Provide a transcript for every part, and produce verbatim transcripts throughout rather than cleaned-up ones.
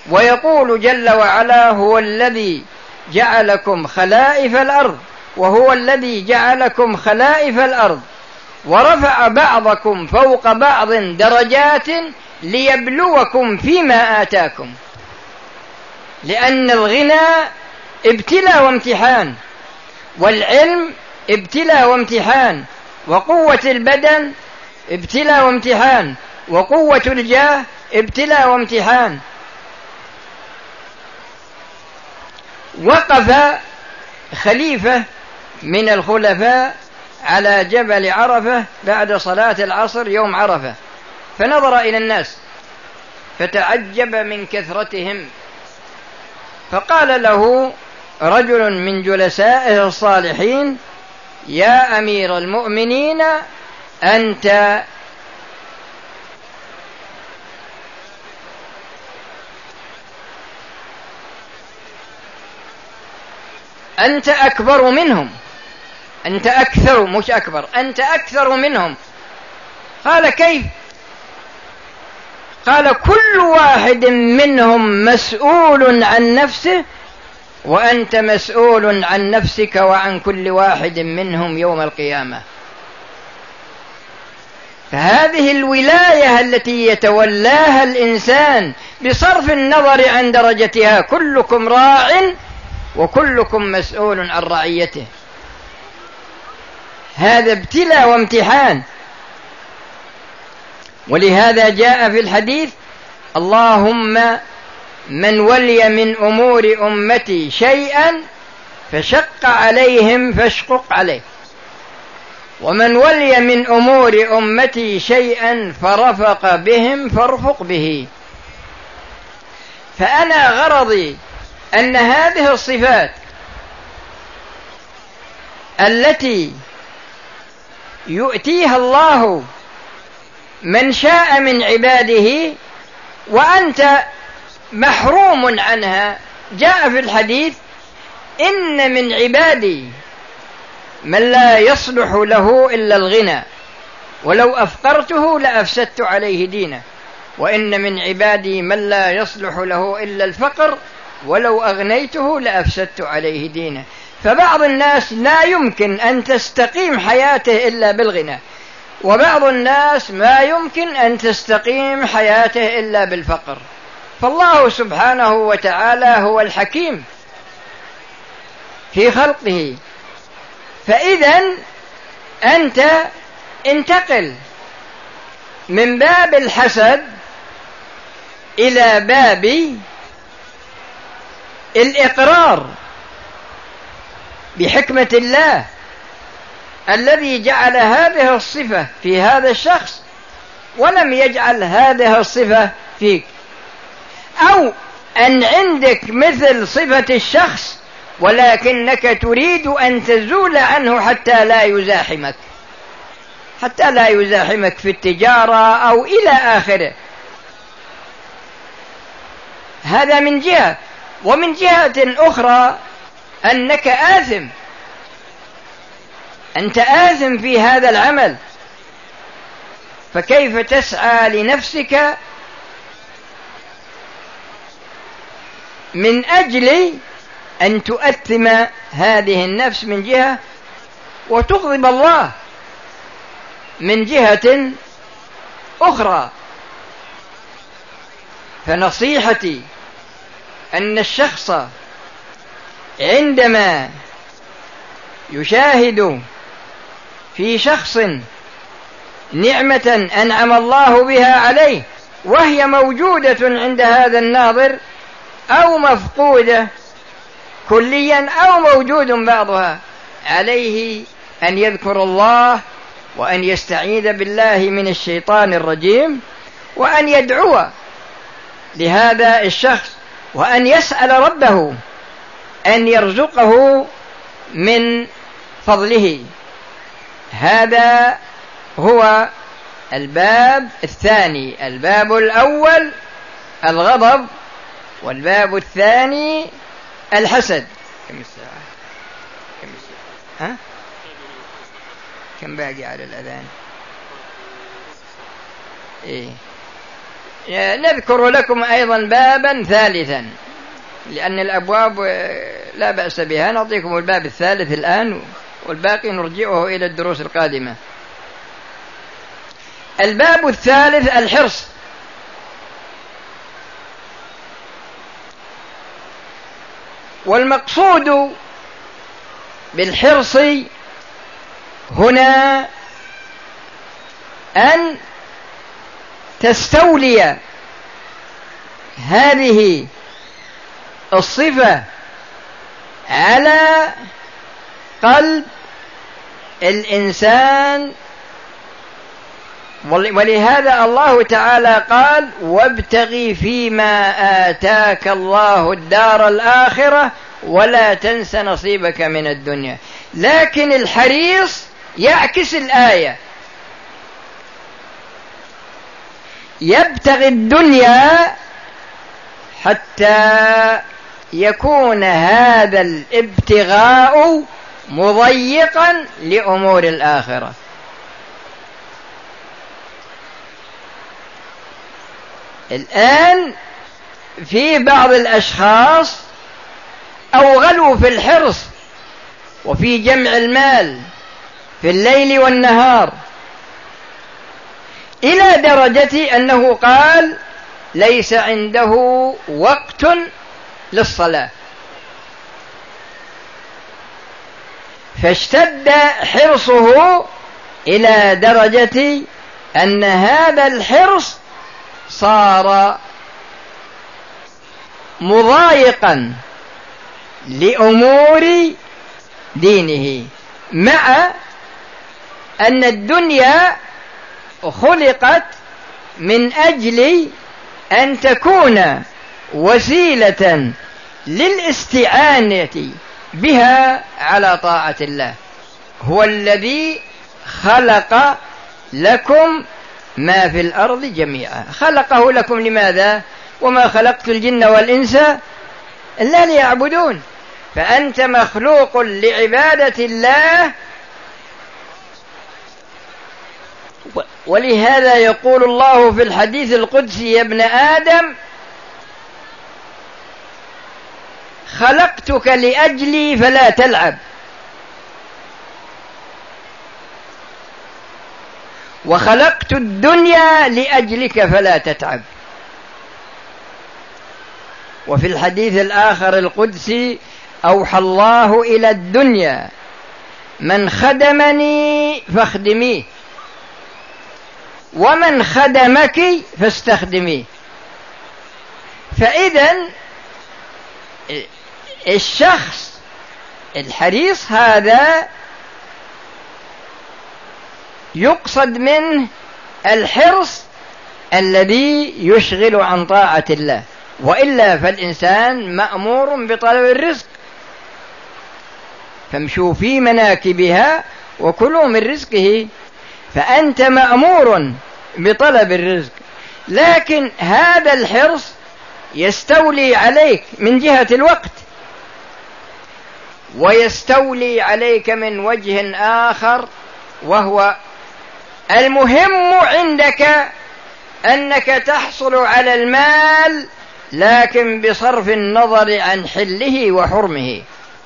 ويقول جل وعلا: هو الذي جعلكم خلائف الأرض وهو الذي جعلكم خلائف الأرض ورفع بعضكم فوق بعض درجات ليبلوكم فيما آتاكم. لأن الغنى ابتلاء وامتحان، والعلم ابتلاء وامتحان، وقوة البدن ابتلاء وامتحان، وقوة الجاه ابتلاء وامتحان. وقف خليفة من الخلفاء على جبل عرفة بعد صلاة العصر يوم عرفة، فنظر إلى الناس فتعجب من كثرتهم، فقال له رجل من جلسائه الصالحين: يا أمير المؤمنين، أنت أنت أكبر منهم، أنت أكثر، مش أكبر، أنت أكثر منهم. قال: كيف؟ قال: كل واحد منهم مسؤول عن نفسه، وأنت مسؤول عن نفسك وعن كل واحد منهم يوم القيامة. فهذه الولاية التي يتولاها الإنسان بصرف النظر عن درجتها، كلكم راع وكلكم مسؤول عن رعيته. هذا ابتلاء وامتحان. ولهذا جاء في الحديث: اللهم من ولي من أمور أمتي شيئا فشق عليهم فاشقق عليه، ومن ولي من أمور أمتي شيئا فرفق بهم فارفق به. فأنا غرضي أن هذه الصفات التي يؤتيها الله من شاء من عباده وأنت محروم عنها، جاء في الحديث: إن من عبادي من لا يصلح له إلا الغنى ولو أفقرته لأفسدت عليه دينه، وإن من عبادي من لا يصلح له إلا الفقر ولو أغنيته لأفسدت عليه دينه. فبعض الناس لا يمكن أن تستقيم حياته إلا بالغنى، وبعض الناس ما يمكن أن تستقيم حياته إلا بالفقر. فالله سبحانه وتعالى هو الحكيم في خلقه. فإذن أنت انتقل من باب الحسد إلى باب الإقرار بحكمة الله الذي جعل هذه الصفة في هذا الشخص ولم يجعل هذه الصفة فيك، أو أن عندك مثل صفة الشخص ولكنك تريد أن تزول عنه حتى لا يزاحمك، حتى لا يزاحمك في التجارة أو إلى آخره. هذا من جهة. ومن جهة أخرى أنك آثم، أنت آثم في هذا العمل، فكيف تسعى لنفسك من أجل أن تؤثم هذه النفس من جهة وتغضب الله من جهة أخرى؟ فنصيحتي أن الشخص عندما يشاهد في شخص نعمة أنعم الله بها عليه وهي موجودة عند هذا الناظر أو مفقودة كليا أو موجود بعضها، عليه أن يذكر الله وأن يستعيذ بالله من الشيطان الرجيم وأن يدعو لهذا الشخص وأن يسأل ربه أن يرزقه من فضله. هذا هو الباب الثاني. الباب الأول الغضب، والباب الثاني الحسد. كم الساعة؟ كم الساعة؟ ها؟ كم باقي على الأذان؟ إيه نذكر لكم أيضا بابا ثالثا، لأن الأبواب لا بأس بها، نعطيكم الباب الثالث الآن والباقي نرجعه إلى الدروس القادمة. الباب الثالث الحرص. والمقصود بالحرص هنا أن تستولي هذه الصفة على قلب الإنسان، ولهذا الله تعالى قال: وابتغ فيما آتاك الله الدار الآخرة ولا تنس نصيبك من الدنيا. لكن الحريص يعكس الآية، يبتغي الدنيا حتى يكون هذا الابتغاء مضيقا لأمور الآخرة. الآن في بعض الأشخاص أوغلوا في الحرص وفي جمع المال في الليل والنهار، إلى درجة أنه قال: ليس عنده وقت للصلاة، فاشتد حرصه إلى درجة أن هذا الحرص صار مضايقا لأمور دينه، مع أن الدنيا خلقت من أجل أن تكون وسيلة للاستعانة بها على طاعة الله. هو الذي خلق لكم ما في الأرض جميعا. خلقه لكم لماذا؟ وما خلقت الجن والإنس إلا ليعبدون. فأنت مخلوق لعبادة الله، ولهذا يقول الله في الحديث القدسي: يا ابن آدم خلقتك لأجلي فلا تلعب، وخلقت الدنيا لأجلك فلا تتعب. وفي الحديث الآخر القدسي: أوحى الله إلى الدنيا من خدمني فاخدميه، ومن خدمك فاستخدميه. فإذا الشخص الحريص هذا يقصد منه الحرص الذي يشغل عن طاعة الله، وإلا فالإنسان مأمور بطلب الرزق، فامشوا في مناكبها وكلوا من رزقه. فأنت مأمور بطلب الرزق، لكن هذا الحرص يستولي عليك من جهة الوقت، ويستولي عليك من وجه آخر، وهو المهم عندك أنك تحصل على المال، لكن بصرف النظر عن حله وحرمه.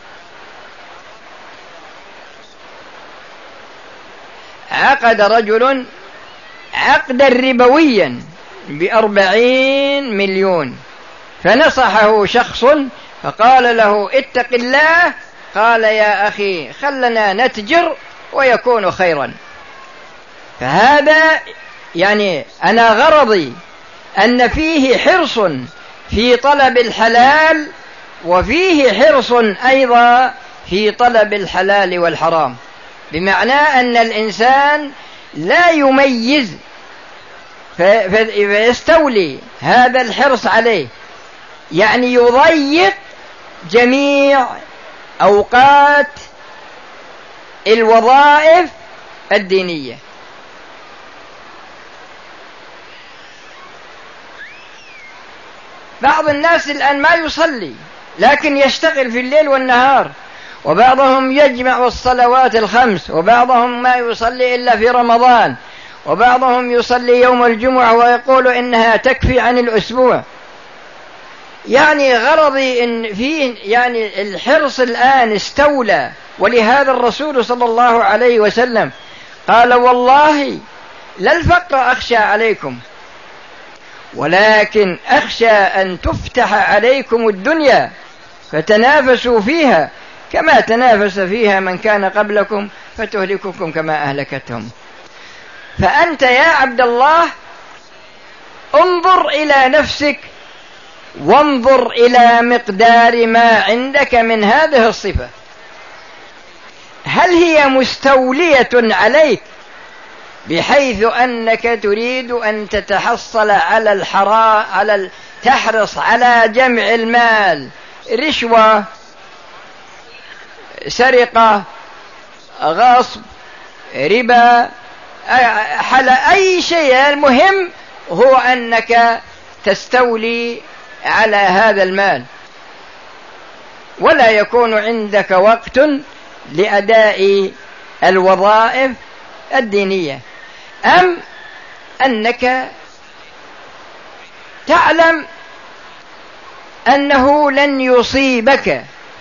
عقد رجل عقدا ربويا بأربعين مليون، فنصحه شخص فقال له: اتق الله. قال: يا أخي خلنا نتجر ويكون خيرا. فهذا يعني أنا غرضي أن فيه حرص في طلب الحلال، وفيه حرص أيضا في طلب الحلال والحرام، بمعنى أن الإنسان لا يميز، فيستولي هذا الحرص عليه، يعني يضيق جميع أوقات الوظائف الدينية. بعض الناس الآن ما يصلي لكن يشتغل في الليل والنهار، وبعضهم يجمع الصلوات الخمس، وبعضهم ما يصلي إلا في رمضان، وبعضهم يصلي يوم الجمعة ويقول إنها تكفي عن الأسبوع. يعني غرضي إن فيه يعني الحرص الآن استولى، ولهذا الرسول صلى الله عليه وسلم قال والله لا الفقر أخشى عليكم، ولكن أخشى أن تفتح عليكم الدنيا فتنافسوا فيها كما تنافس فيها من كان قبلكم فتهلككم كما أهلكتهم. فأنت يا عبد الله انظر إلى نفسك وانظر إلى مقدار ما عندك من هذه الصفة، هل هي مستولية عليك بحيث أنك تريد أن تتحصل على الحرام، على تحرص على جمع المال، رشوة، سرقة، غصب، ربا، حل أي شيء، المهم هو أنك تستولي على هذا المال ولا يكون عندك وقت لأداء الوظائف الدينية، أم أنك تعلم أنه لن يصيبك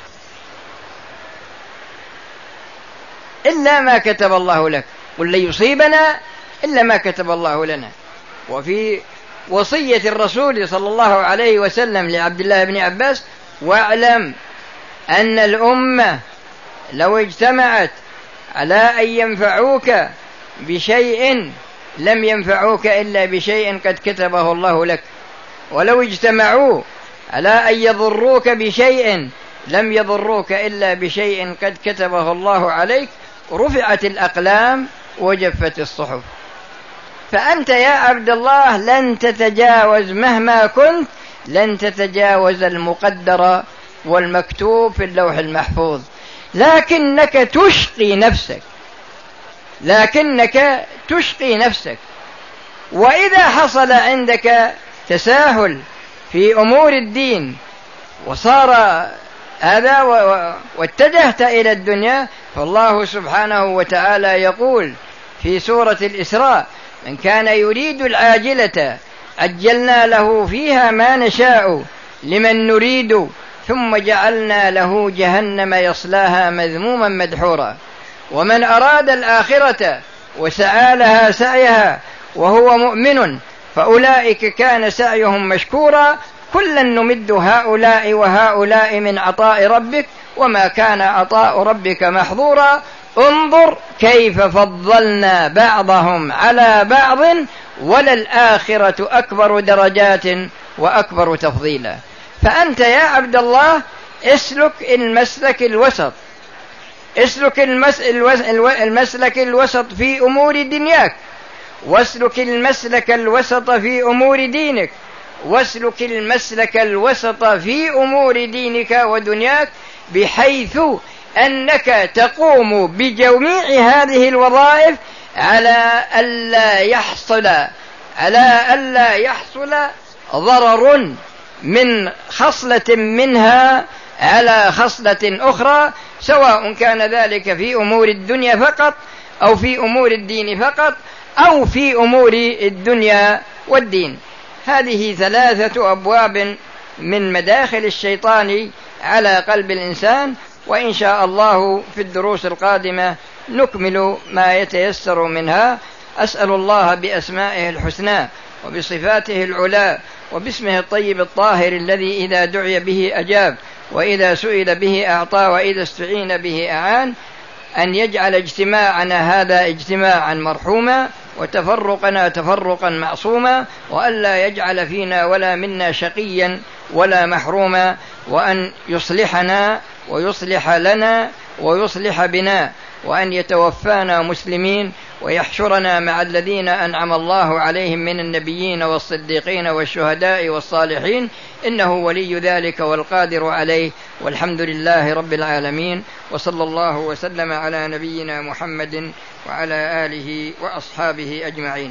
إلا ما كتب الله لك، قل لن يصيبنا إلا ما كتب الله لنا. وفي وصية الرسول صلى الله عليه وسلم لعبد الله بن عباس: واعلم أن الأمة لو اجتمعت على أن ينفعوك بشيء لم ينفعوك إلا بشيء قد كتبه الله لك، ولو اجتمعوا على أن يضروك بشيء لم يضروك إلا بشيء قد كتبه الله عليك، رفعت الأقلام وجفت الصحف. فأنت يا عبد الله لن تتجاوز مهما كنت، لن تتجاوز المقدر والمكتوب في اللوح المحفوظ، لكنك تشقي نفسك، لكنك تشقي نفسك. وإذا حصل عندك تساهل في أمور الدين وصار هذا واتجهت إلى الدنيا، فالله سبحانه وتعالى يقول في سورة الإسراء: من كان يريد العاجلة عجلنا له فيها ما نشاء لمن نريد ثم جعلنا له جهنم يصلاها مذموما مدحورا. ومن أراد الآخرة وسعى لها سعيها وهو مؤمن فأولئك كان سعيهم مشكورا كلا نمد هؤلاء وهؤلاء من عطاء ربك وما كان عطاء ربك محظورا انظر كيف فضلنا بعضهم على بعض وللآخرة أكبر درجات وأكبر تفضيلا. فأنت يا عبد الله اسلك المسلك الوسط، اسلك المسلك الوسط في أمور دنياك، واسلك المسلك الوسط في أمور دينك، واسلك المسلك الوسط في أمور دينك ودنياك، بحيث أنك تقوم بجميع هذه الوظائف على ألا يحصل على ألا يحصل ضرر من خصلة منها على خصلة أخرى، سواء كان ذلك في أمور الدنيا فقط أو في أمور الدين فقط أو في أمور الدنيا والدين. هذه ثلاثة أبواب من مداخل الشيطان على قلب الإنسان، وإن شاء الله في الدروس القادمة نكمل ما يتيسر منها. أسأل الله بأسمائه الحسنى وبصفاته العلى وباسمه الطيب الطاهر الذي إذا دعي به أجاب وإذا سئل به أعطى وإذا استعين به أعان، أن يجعل اجتماعنا هذا اجتماعا مرحوما وتفرقنا تفرقا معصوما، وألا يجعل فينا ولا منا شقيا ولا محروما، وأن يصلحنا ويصلح لنا ويصلح بنا، وأن يتوفانا مسلمين ويحشرنا مع الذين أنعم الله عليهم من النبيين والصديقين والشهداء والصالحين، إنه ولي ذلك والقادر عليه، والحمد لله رب العالمين، وصلى الله وسلم على نبينا محمد وعلى آله وأصحابه أجمعين.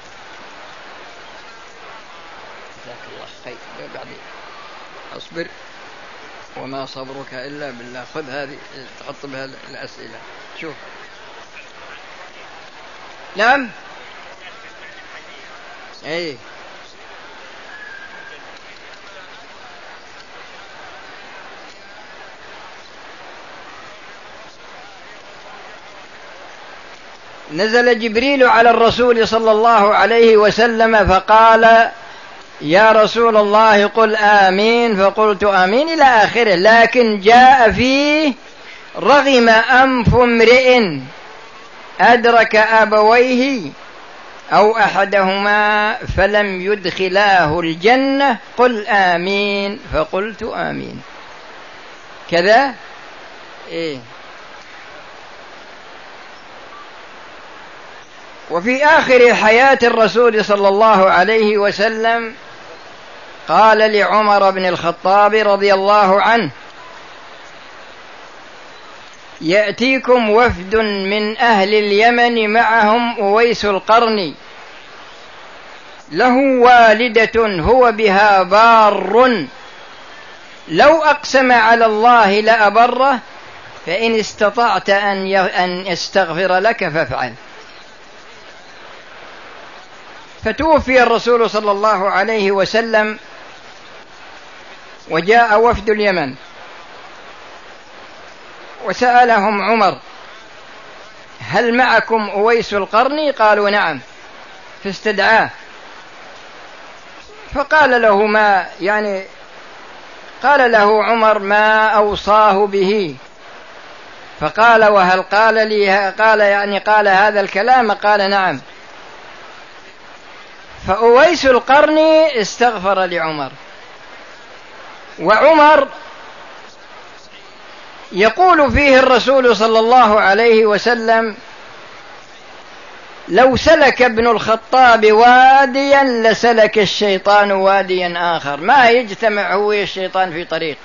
جزاك الله خير. بعدين أصبر وما صبرك إلا بالله. خذ هذه تحط بها الأسئلة. شوف. نعم. أي نزل جبريل على الرسول صلى الله عليه وسلم فقال يا رسول الله قل آمين، فقلت آمين إلى آخره. لكن جاء فيه رغم أنف امرئ أدرك أبويه أو أحدهما فلم يدخلاه الجنة قل آمين، فقلت آمين. كذا إيه. وفي آخر حياة الرسول صلى الله عليه وسلم قال لعمر بن الخطاب رضي الله عنه يأتيكم وفد من أهل اليمن معهم أويس القرني له والدة هو بها بار لو أقسم على الله لأبره فإن استطعت أن يستغفر لك فافعل. فتوفي الرسول صلى الله عليه وسلم وجاء وفد اليمن وسألهم عمر هل معكم أويس القرني؟ قالوا نعم. فاستدعاه فقال له ما يعني قال له عمر ما أوصاه به، فقال وهل قال لي قال يعني قال هذا الكلام؟ قال نعم. فأويس القرني استغفر لعمر، وعمر يقول فيه الرسول صلى الله عليه وسلم لو سلك ابن الخطاب واديا لسلك الشيطان واديا آخر، ما يجتمع هو الشيطان في طريق.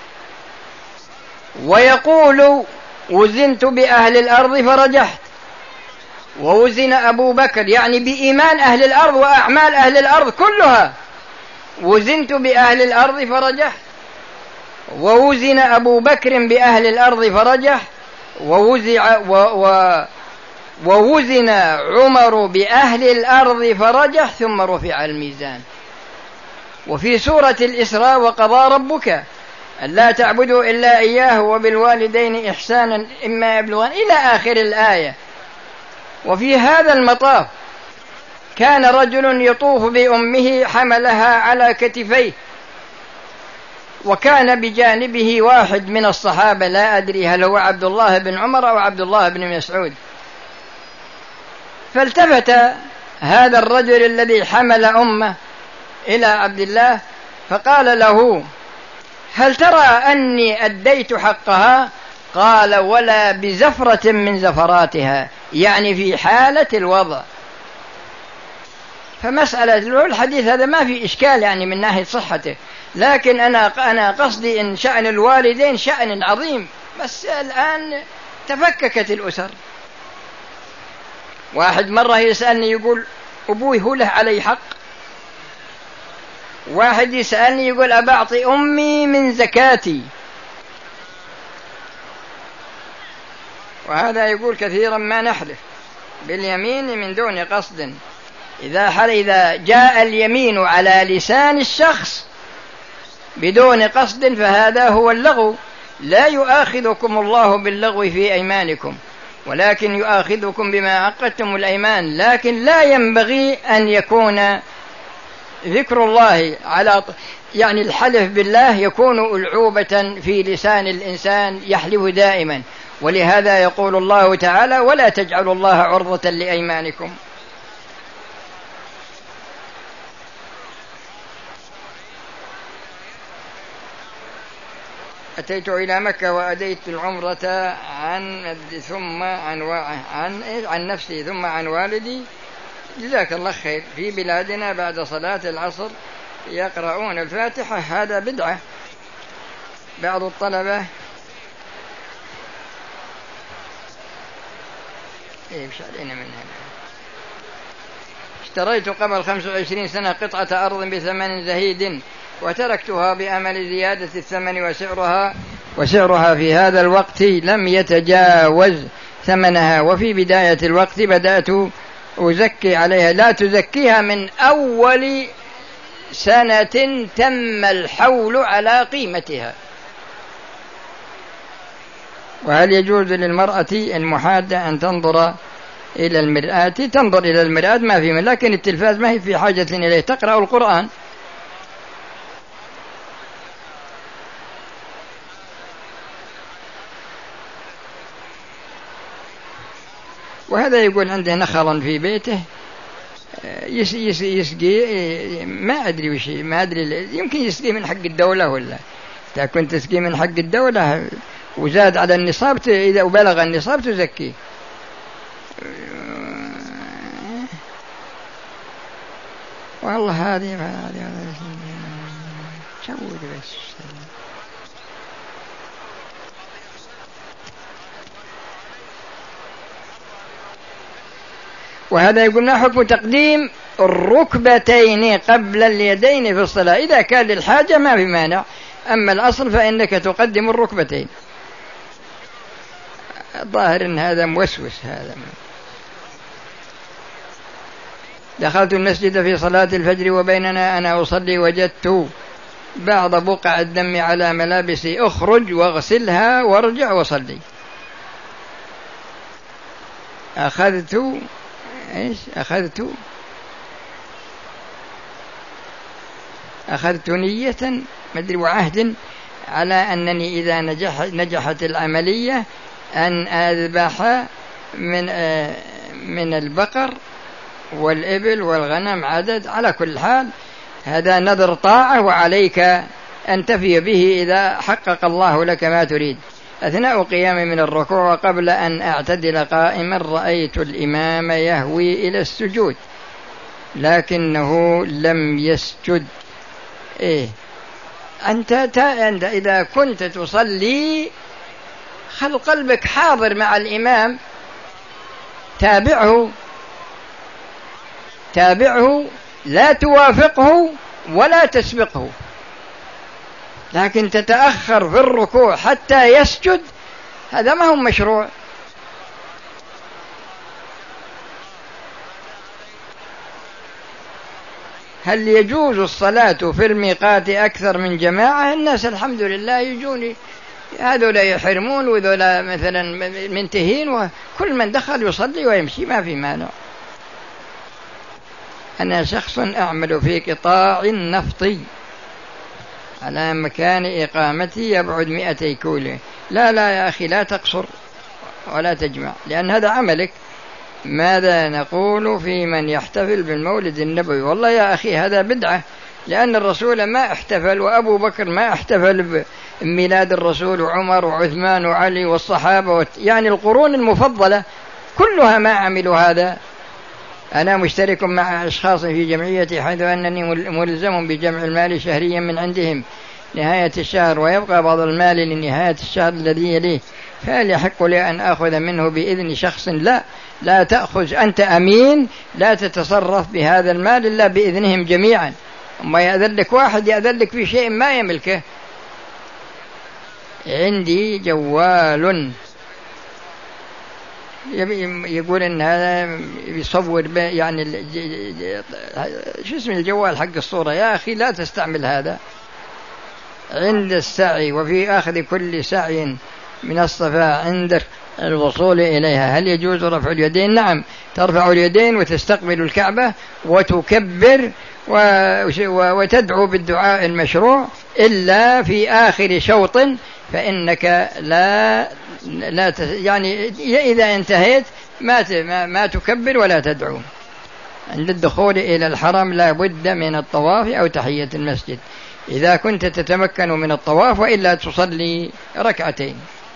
ويقول وزنت بأهل الأرض فرجحت، ووزن أبو بكر يعني بإيمان أهل الأرض وأعمال أهل الأرض كلها، وزنت بأهل الأرض فرجحت، ووزن أبو بكر بأهل الأرض فرجح، ووزع و و ووزن عمر بأهل الأرض فرجح، ثم رفع الميزان. وفي سورة الإسراء وقضى ربك ألا تعبدوا إلا إياه وبالوالدين إحسانا إما يبلغن إلى آخر الآية. وفي هذا المطاف كان رجل يطوف بأمه حملها على كتفيه، وكان بجانبه واحد من الصحابة لا أدري هل هو عبد الله بن عمر أو عبد الله بن مسعود. فالتفت هذا الرجل الذي حمل أمه إلى عبد الله فقال له هل ترى أني أديت حقها؟ قال ولا بزفرة من زفراتها، يعني في حالة الوضع. فمسألة الحديث هذا ما في إشكال يعني من ناحية صحته، لكن أنا أنا قصدي إن شأن الوالدين شأن عظيم، بس الآن تفككت الأسر. واحد مرة يسألني يقول أبوي هو له علي حق، واحد يسألني يقول أبعطي أمي من زكاتي، وهذا يقول كثيرا ما نحلف باليمين من دون قصد. إذا حل إذا جاء اليمين على لسان الشخص بدون قصد فهذا هو اللغو. لا يؤاخذكم الله باللغو في أيمانكم ولكن يؤاخذكم بما عقدتم الأيمان، لكن لا ينبغي أن يكون ذكر الله على يعني الحلف بالله يكون ألعوبة في لسان الإنسان يحلف دائما. ولهذا يقول الله تعالى ولا تجعلوا الله عرضة لأيمانكم. أتيت إلى مكة وأديت العمرة عن ثم عن عن عن نفسي ثم عن والدي، جزاك الله خير. في بلادنا بعد صلاة العصر يقرؤون الفاتحة، هذا بدعة. بعض الطلبة إيه مش علينا منها. اشتريت قبل خمس وعشرين سنة قطعة أرض بثمن زهيد وتركتها بأمل زيادة الثمن، وسعرها وسعرها في هذا الوقت لم يتجاوز ثمنها، وفي بداية الوقت بدأت أزكي عليها، لا تزكيها من أول سنة تم الحول على قيمتها. وهل يجوز للمرأة المحادة أن تنظر إلى المرآة؟ تنظر إلى المرآة ما في من، لكن التلفاز ما هي في حاجة إليه، تقرأ القرآن. وهذا يقول عنده نخلا في بيته يسقي، ما أدري وش، ما أدري، يمكن يسقي من حق الدولة، ولا إذا كنت تسقي من حق الدولة وزاد على النصاب، إذا بلغ النصاب تزكي. والله هذه هذه شود بس. وهذا يقولنا حكم تقديم الركبتين قبل اليدين في الصلاة، إذا كان للحاجة ما في مانع، أما الأصل فإنك تقدم الركبتين. ظاهر إن هذا موسوس. هذا دخلت المسجد في صلاة الفجر وبيننا أنا أصلي وجدت بعض بقع الدم على ملابسي، أخرج واغسلها وارجع وصلي. أخذت إيش أخذت أخذت نية مدري وعهد على أنني إذا نجح نجحت العملية أن أذبح من من البقر والإبل والغنم عدد. على كل حال هذا نذر طاعة، وعليك أن تفي به إذا حقق الله لك ما تريد. أثناء قيامي من الركوع وقبل أن أعتدل قائما رأيت الإمام يهوي إلى السجود لكنه لم يسجد. إيه أنت إذا كنت تصلي خل قلبك حاضر مع الإمام، تابعه تابعه لا توافقه ولا تسبقه، لكن تتأخر في الركوع حتى يسجد، هذا ما هو مشروع. هل يجوز الصلاة في الميقات أكثر من جماعة؟ الناس الحمد لله يجوني، هذولا يحرمون وذولا مثلا منتهين، وكل من دخل يصلي ويمشي ما في مانع. أنا شخص أعمل في قطاع نفطي على مكان إقامتي يبعد مئتي كيلو. لا لا يا أخي، لا تقصر ولا تجمع، لأن هذا عملك. ماذا نقول في من يحتفل بالمولد النبوي؟ والله يا أخي هذا بدعة، لأن الرسول ما احتفل، وأبو بكر ما احتفل بميلاد الرسول، وعمر وعثمان وعلي والصحابة، يعني القرون المفضلة كلها ما عملوا هذا. أنا مشترك مع أشخاص في جمعيتي حيث أنني ملزم بجمع المال شهريا من عندهم نهاية الشهر، ويبقى بعض المال لنهاية الشهر الذي يليه، فهل يحق لي أن أخذ منه بإذن شخص؟ لا لا تأخذ، أنت أمين، لا تتصرف بهذا المال إلا بإذنهم جميعا. أما يأذن لك واحد يأذن لك في شيء ما يملكه. عندي جوال يقول إن هذا يصور يعني شو اسم الجوال حق الصورة، يا أخي لا تستعمل هذا عند السعي، وفي أخذ كل سعي من الصفاء عند الوصول إليها. هل يجوز رفع اليدين؟ نعم، ترفع اليدين وتستقبل الكعبة وتكبر وتدعو بالدعاء المشروع، إلا في آخر شوط فإنك لا لا يعني إذا انتهيت ما ما تكبر ولا تدعو. عند الدخول إلى الحرم لا بد من الطواف أو تحية المسجد، إذا كنت تتمكن من الطواف، وإلا تصلي ركعتين.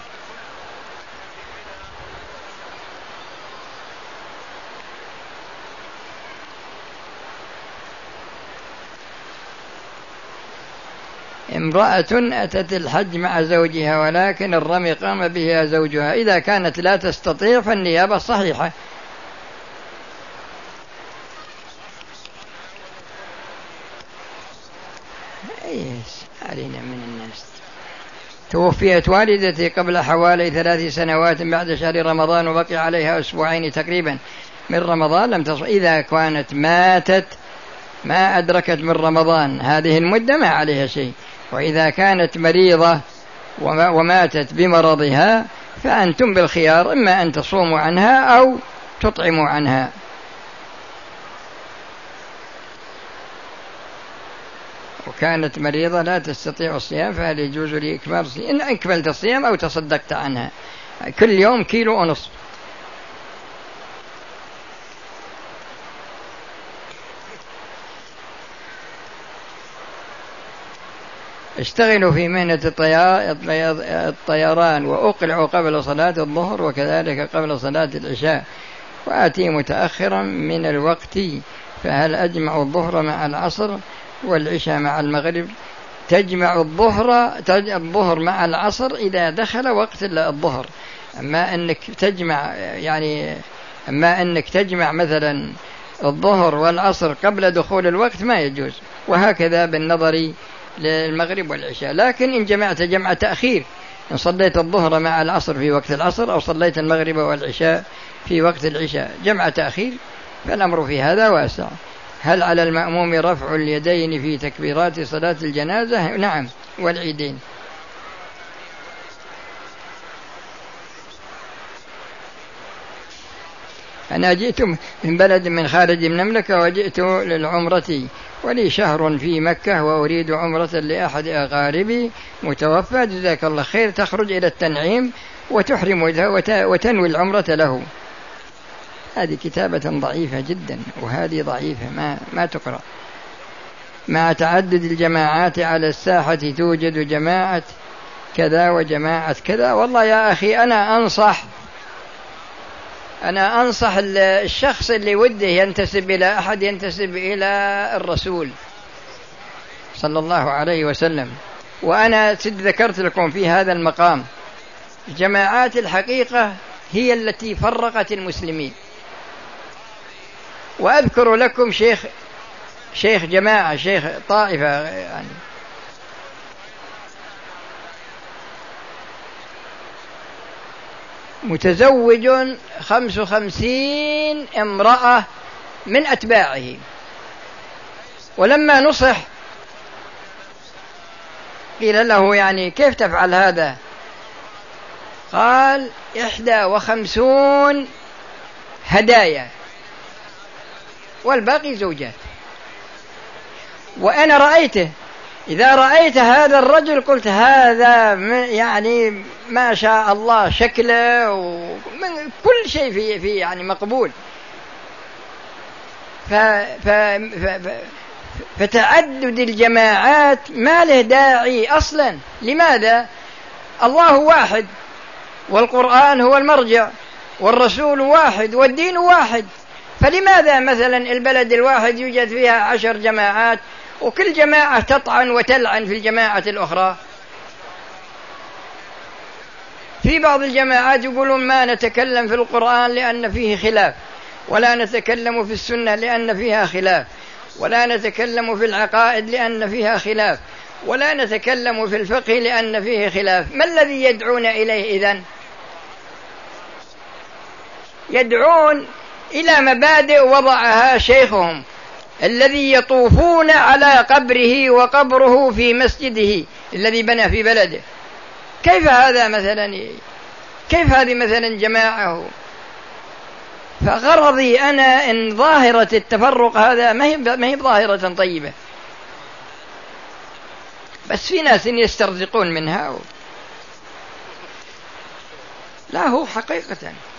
امرأة أتت الحج مع زوجها ولكن الرمي قام بها زوجها، إذا كانت لا تستطيع فالنيابة صحيحة. إيش علينا من الناس. توفيت والدتي قبل حوالي ثلاث سنوات بعد شهر رمضان، وبقي عليها أسبوعين تقريبا. من رمضان لم تصم. إذا كانت ماتت ما أدركت من رمضان هذه المدة ما عليها شيء. وإذا كانت مريضة وماتت بمرضها فأنتم بالخيار، إما أن تصوموا عنها أو تطعموا عنها. وكانت مريضة لا تستطيع الصيام فهل يجوز لي إكمال الصيام؟ إن أكملت الصيام أو تصدقت عنها كل يوم كيلو ونصف. اشتغلوا في مهنة الطيران وأقلعوا قبل صلاة الظهر وكذلك قبل صلاة العشاء وآتي متأخرا من الوقت، فهل أجمع الظهر مع العصر والعشاء مع المغرب؟ تجمع الظهر الظهر مع العصر إذا دخل وقت الظهر. أما أنك تجمع يعني أما أنك تجمع مثلا الظهر والعصر قبل دخول الوقت ما يجوز، وهكذا بالنظر للمغرب والعشاء. لكن إن جمعت جمع تأخير، إن صليت الظهر مع العصر في وقت العصر أو صليت المغرب والعشاء في وقت العشاء جمع تأخير، فالأمر في هذا واسع. هل على المأموم رفع اليدين في تكبيرات صلاة الجنازة؟ نعم، والعيدين. أنا جئت من بلد من خارج المملكة وجئت للعمرة ولي شهر في مكة وأريد عمرة لأحد أقاربي متوفى، جزاك الله خير، تخرج إلى التنعيم وتحرم وتنوي العمرة له. هذه كتابة ضعيفة جدا، وهذه ضعيفة ما, ما تقرأ. مع تعدد الجماعات على الساحة توجد جماعة كذا وجماعة كذا. والله يا أخي أنا أنصح أنا أنصح الشخص اللي وده ينتسب إلى أحد ينتسب إلى الرسول صلى الله عليه وسلم. وأنا ذكرت لكم في هذا المقام جماعات الحقيقة هي التي فرقت المسلمين. وأذكر لكم شيخ شيخ جماعة شيخ طائفة يعني متزوج خمس وخمسين امرأة من أتباعه، ولما نصح قيل له يعني كيف تفعل هذا؟ قال إحدى وخمسون هدايا والباقي زوجات. وأنا رأيته، إذا رأيت هذا الرجل قلت هذا يعني ما شاء الله شكله ومن كل شيء في في يعني مقبول. ف ف ف فتعدد الجماعات ما له داعي أصلا. لماذا؟ الله واحد، والقرآن هو المرجع، والرسول واحد، والدين واحد. فلماذا مثلا البلد الواحد يوجد فيها عشر جماعات وكل جماعة تطعن وتلعن في الجماعة الأخرى؟ في بعض الجماعات يقولون ما نتكلم في القرآن لأن فيه خلاف، ولا نتكلم في السنة لأن فيها خلاف، ولا نتكلم في العقائد لأن فيها خلاف، ولا نتكلم في الفقه لأن فيه خلاف. ما الذي يدعون إليه إذن؟ يدعون إلى مبادئ وضعها شيخهم الذي يطوفون على قبره وقبره في مسجده الذي بنى في بلده. كيف هذا مثلا؟ كيف هذه مثلا جماعة؟ فغرضي أنا إن ظاهرة التفرق هذا ما هي ما هي ظاهرة طيبة، بس في ناس يسترزقون منها. لا، هو حقيقة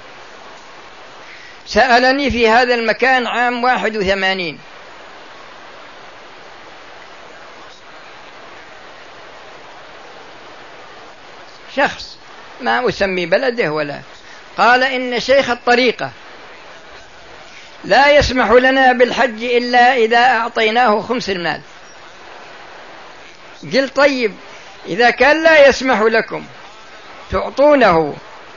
سألني في هذا المكان عام واحد وثمانين شخص ما أسمي بلده ولا، قال إن شيخ الطريقة لا يسمح لنا بالحج إلا إذا أعطيناه خمس المال. قلت طيب إذا كان لا يسمح لكم تعطونه،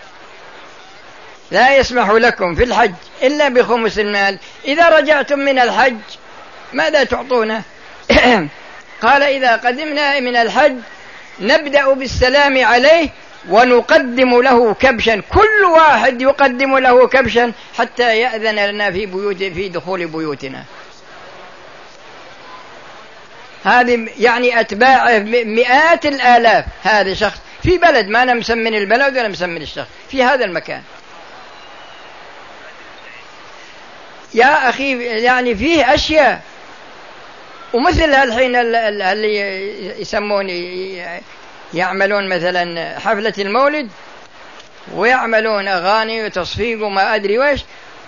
لا يسمح لكم في الحج إلا بخمس المال، إذا رجعتم من الحج ماذا تعطونه؟ قال إذا قدمنا من الحج نبدأ بالسلام عليه ونقدم له كبشا، كل واحد يقدم له كبشا حتى يأذن لنا في بيوت في دخول بيوتنا. هذه يعني أتباعه مئات الآلاف. هذا شخص في بلد ما أنا مسمن البلد ولا مسمن الشخص في هذا المكان. يا أخي يعني فيه أشياء. ومثل هالحين اللي يسمون يعملون مثلا حفلة المولد ويعملون أغاني وتصفيق وما أدري ويش،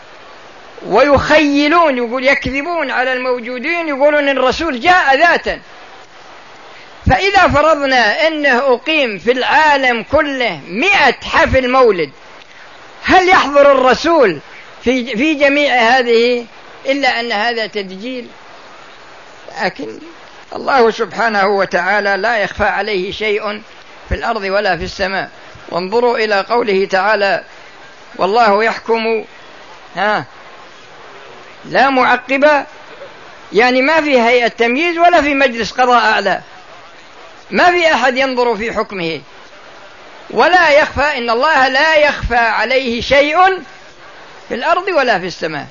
ويخيلون يقول يكذبون على الموجودين، يقولون إن الرسول جاء ذاتا. فإذا فرضنا أنه أقيم في العالم كله مئة حفل مولد، هل يحضر الرسول في في جميع هذه إلا أن هذا تدجيل؟ لكن الله سبحانه وتعالى لا يخفى عليه شيء في الأرض ولا في السماء. وانظروا إلى قوله تعالى: والله يحكم ها لا معقب، يعني ما في هيئة تمييز ولا في مجلس قضاء أعلى، ما في أحد ينظر في حكمه. ولا يخفى، إن الله لا يخفى عليه شيء في الأرض ولا في السماء.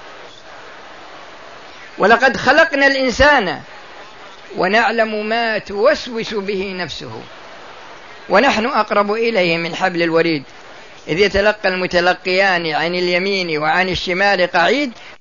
ولقد خلقنا الإنسان ونعلم ما توسوس به نفسه ونحن أقرب إليه من حبل الوريد إذ يتلقى المتلقيان عن اليمين وعن الشمال قعيد